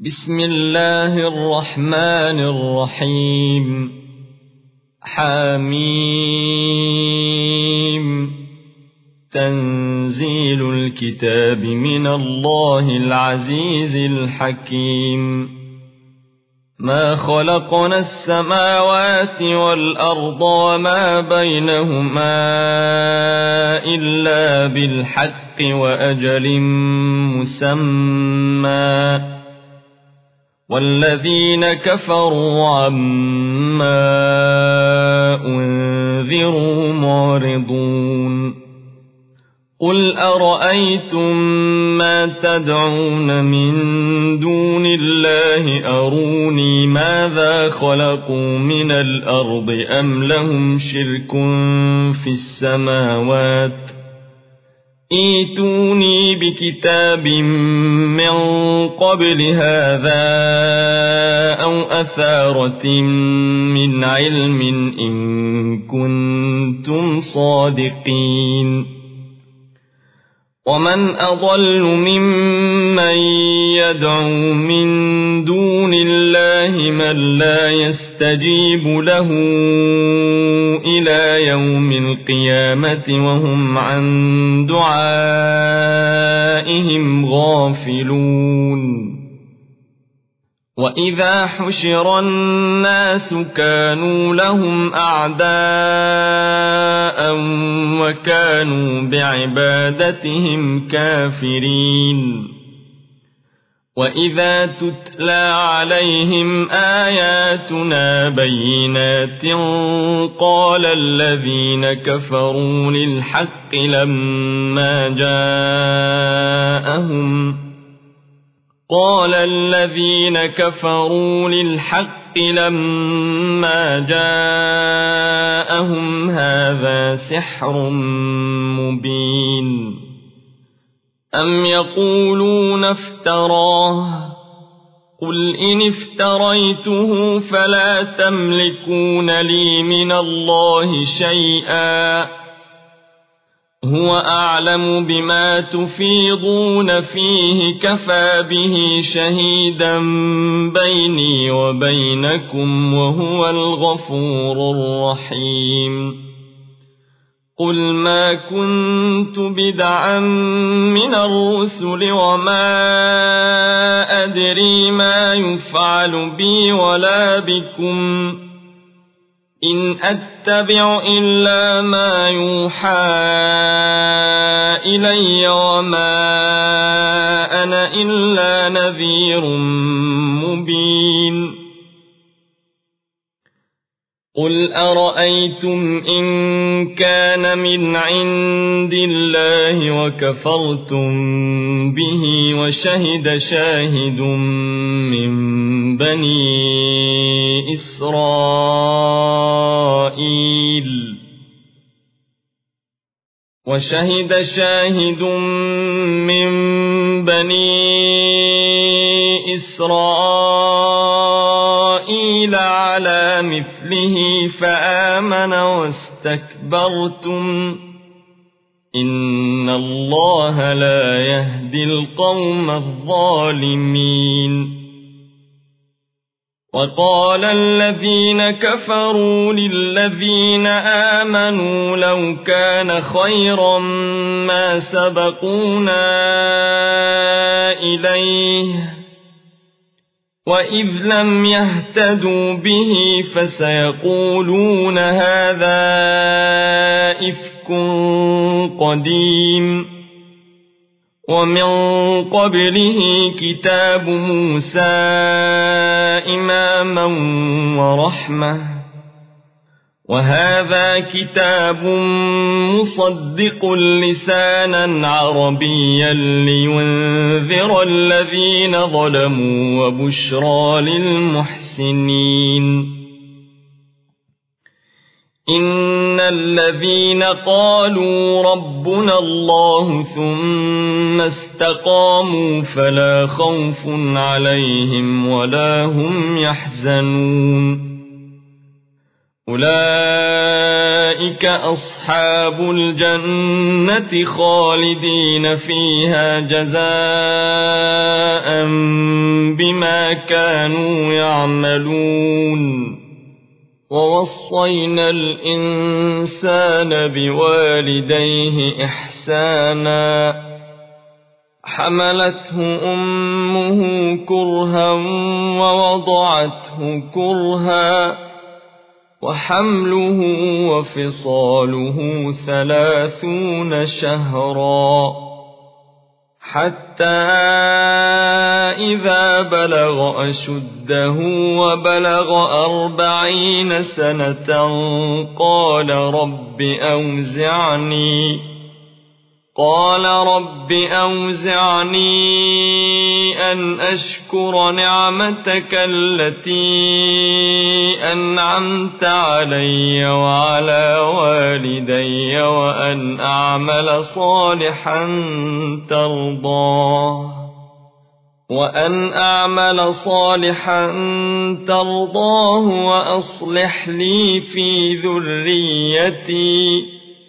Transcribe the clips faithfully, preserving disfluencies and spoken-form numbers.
بسم الله الرحمن الرحيم. حميم. تنزيل الكتاب من الله العزيز الحكيم. ما خلقنا السماوات والأرض وما بينهما إلا بالحق وأجل مسمى، والذين كفروا عما أنذروا معرضون. قل أرأيتم ما تدعون من دون الله أروني ماذا خلقوا من الأرض أم لهم شرك في السماوات، ائتوني بكتاب من قبل هذا أو أثارة من علم إن كنتم صادقين. ومن أضل ممن يدعو من دون الله من لا يستجيب له إلى يوم القيامة وهم عن دعائهم غافلون. وإذا حشر الناس كانوا لهم أعداء وكانوا بعبادتهم كافرين. وإذا تتلى عليهم آياتنا بينات قال الذين كفروا للحق لما جاءهم قال الذين كفروا للحق لما جاءهم هذا سحر مبين. أم يقولون افتراه قل إن افتريته فلا تملكون لي من الله شيئا هو أعلم بما تفيضون فيه كفى به شهيدا بيني وبينكم وهو الغفور الرحيم. قل ما كنت بدعا من الرسل وما أدري ما يفعل بي ولا بكم إن أتبع إلا ما يوحى إلي وما أنا إلا نذير مبين. قل أرأيتم إن كان من عند الله وكفرتم به وشهد شاهد من بني إسرائيل وشهد شاهد من بني إسرائيل على مثله فآمن واستكبرتم إن الله لا يهدي القوم الظالمين. وقال الذين كفروا للذين آمنوا لو كان خيرا ما سبقونا إليه وإذ لم يهتدوا به فسيقولون هذا إفك قديم. ومن قبله كتاب موسى إماما ورحمة وهذا كتاب مصدق لسانا عربيا لينذر الذين ظلموا وبشرى للمحسنين. إن الذين قالوا ربنا الله ثم استقاموا فلا خوف عليهم ولا هم يحزنون. أولئك أصحاب الجنة خالدين فيها جزاء بما كانوا يعملون ووصينا الإنسان بوالديه إحسانا حملته أمه كرها ووضعته كرها وحمله وفصاله ثلاثون شهرا حتى إذا بلغ أشده وبلغ أربعين سنة قال رب أوزعني قال رب أوزعني أن أشكر نعمتك التي أنعمت علي وعلى والدي وأن أعمل صالحا ترضاه وأن أعمل صالحا ترضاه وأصلح لي في ذريتي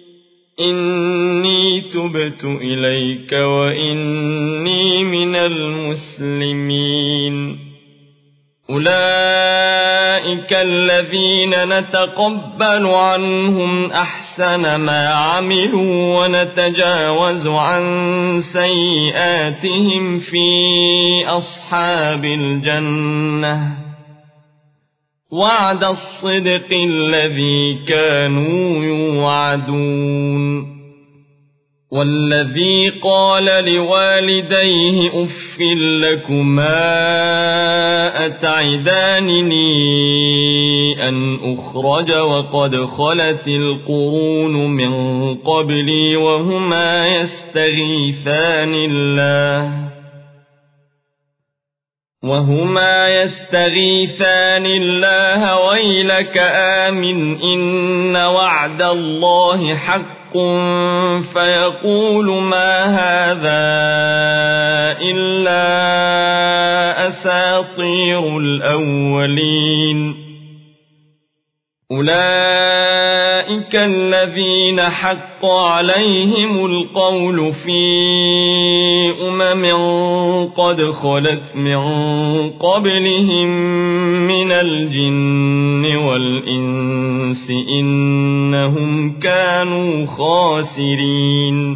إني تبت إليك وإني من المسلمين أولئك الذين نتقبل عنهم أحسن ما عملوا ونتجاوز عن سيئاتهم في أصحاب الجنة وعد الصدق الذي كانوا يوعدون والذي قال لوالديه أف لكما أتعدانني أن أخرج وقد خلت القرون من قبلي وهما يستغيثان الله وهما يستغيثان الله ويلك آمن إن وعد الله حق فيقول ما هذا إلا أساطير الأولين أولئك الذين حق عليهم القول في أمم قد خلت من قبلهم من الجن والإنس إنهم كانوا خاسرين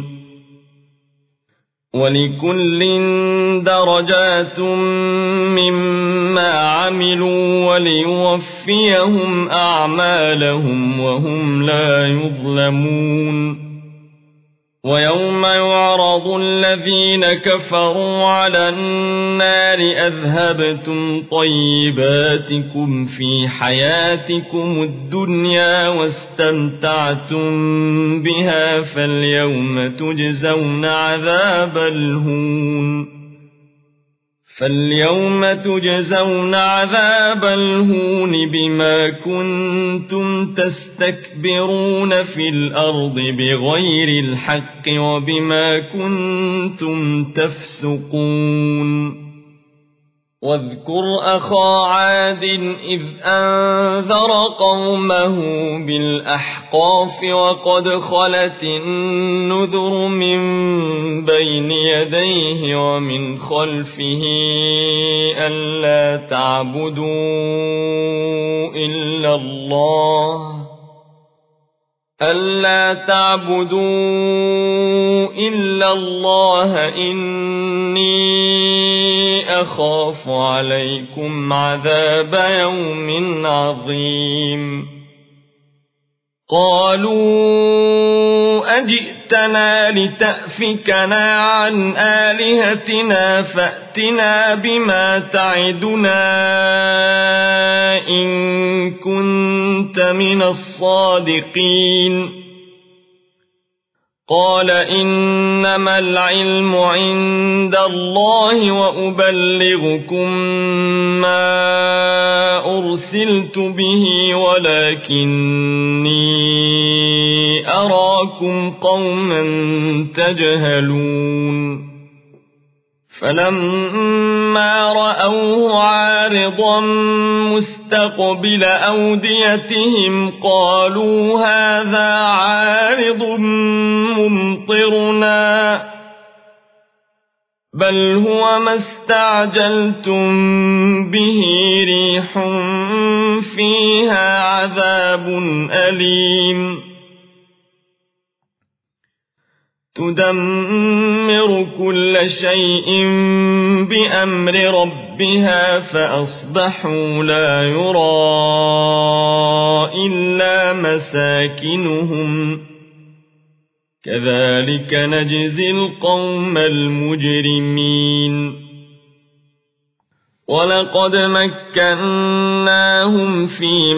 ولكل درجات مما عملوا وليوفيهم أعمالهم وهم لا يظلمون ويوم يعرض الذين كفروا على النار أذهبتم طيباتكم في حياتكم الدنيا واستمتعتم بها فاليوم تجزون عذاب الهون فاليوم تجزون عذاب الهون بما كنتم تستكبرون في الأرض بغير الحق وبما كنتم تفسقون واذكر أخا عاد إذ أنذر قومه بالأحقاف وقد خلت النذر من بين يديه ومن خلفه ألا تعبدوا إلا الله ألا تعبدوا إلا الله إني أخاف عليكم عذاب يوم عظيم قالوا أجئتنا لتأفكنا عن آلهتنا فأتنا بما تعدنا إن كنت من الصادقين قال إنما العلم عند الله وأبلغكم ما أرسلت به ولكني أراكم قوما تجهلون فلما رأوه عارضا مستقبل أوديتهم قالوا هذا عارض ممطرنا بل هو ما استعجلتم به ريح فيها عذاب أليم تدمر كل شيء بأمر ربها فأصبحوا لا يرى إلا مساكنهم كذلك نجزي القوم المجرمين ولقد مكناهم في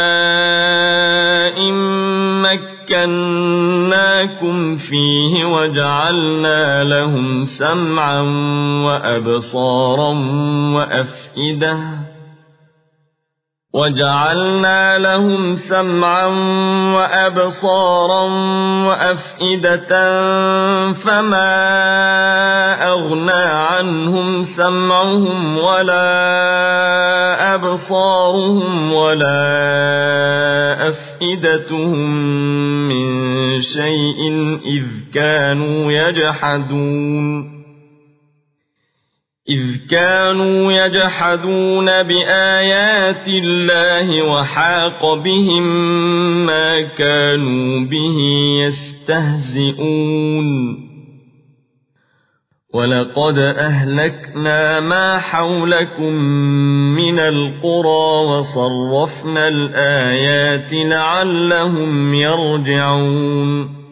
ماء مكناكم فيه وجعلنا لهم سمعا وأبصارا وأفئدة وجعلنا لهم سمعا وأبصارا وأفئدة فما أغنى عنهم سمعهم ولا أبصارهم ولا أفئدتهم من شيء إذ كانوا يجحدون إذ كانوا يجحدون بآيات الله وحاق بهم ما كانوا به يستهزئون ولقد أهلكنا ما حولكم من القرى وصرفنا الآيات لعلهم يرجعون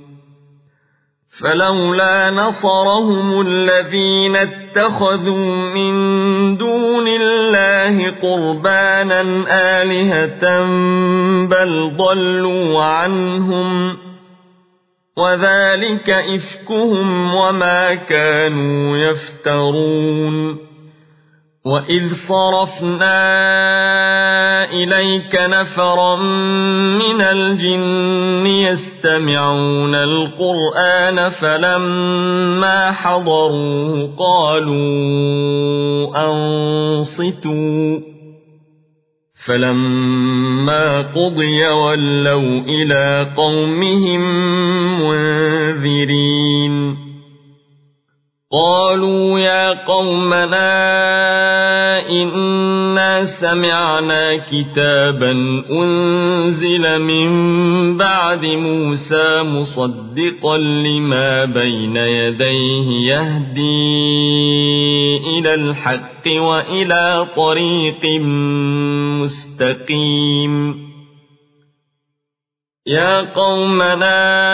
فلولا نصرهم الذين اتخذوا من دون الله قربانا آلهة بل ضلوا عنهم وذلك إفكهم وما كانوا يفترون وإذ صرفنا إليك نفرا من الجن يستمعون القرآن فلما حضروه قالوا أنصتوا فلما قضي ولوا إلى قومهم منذرين قالوا يا قومنا إنا سمعنا كتابا أنزل من بعد موسى مصدقا لما بين يديه يهدي إلى الحق وإلى طريق مستقيم يا قومنا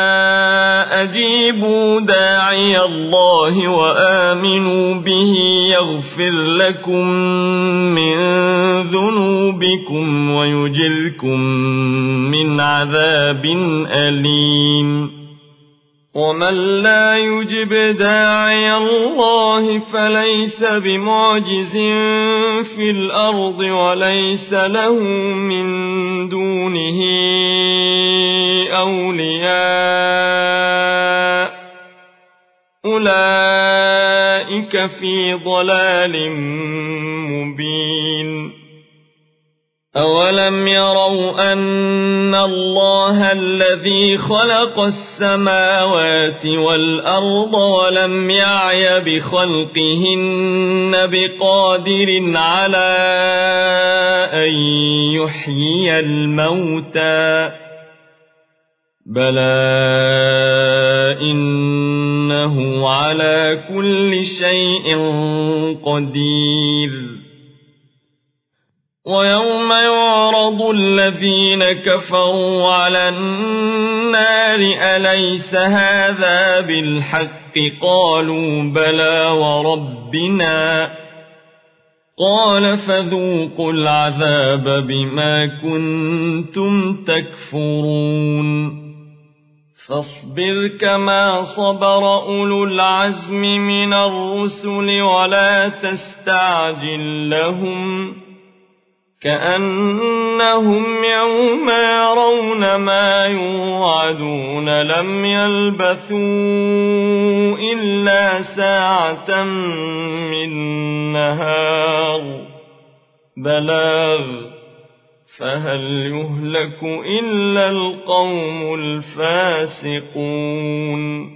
أجيبوا داعي الله وآمنوا به يغفر لكم من ذنوبكم ويجركم من عذاب أليم ومن لا يجب داعي الله فليس بمعجز في الأرض وليس له من دونه أولياء أولئك في ضلال مبين أولم يروا أن الله الذي خلق السماوات والأرض ولم يعي بخلقهن بقادر على أن يحيي الموتى بلى إنه على كل شيء قدير ويوم يعرض الذين كفروا على النار أليس هذا بالحق قالوا بلى وربنا قال فذوقوا العذاب بما كنتم تكفرون فاصبر كما صبر أولو العزم من الرسل ولا تستعجل لهم كأنهم يوم يرون ما يوعدون لم يلبثوا إلا ساعة من نهار بلاغ فهل يهلك إلا القوم الفاسقون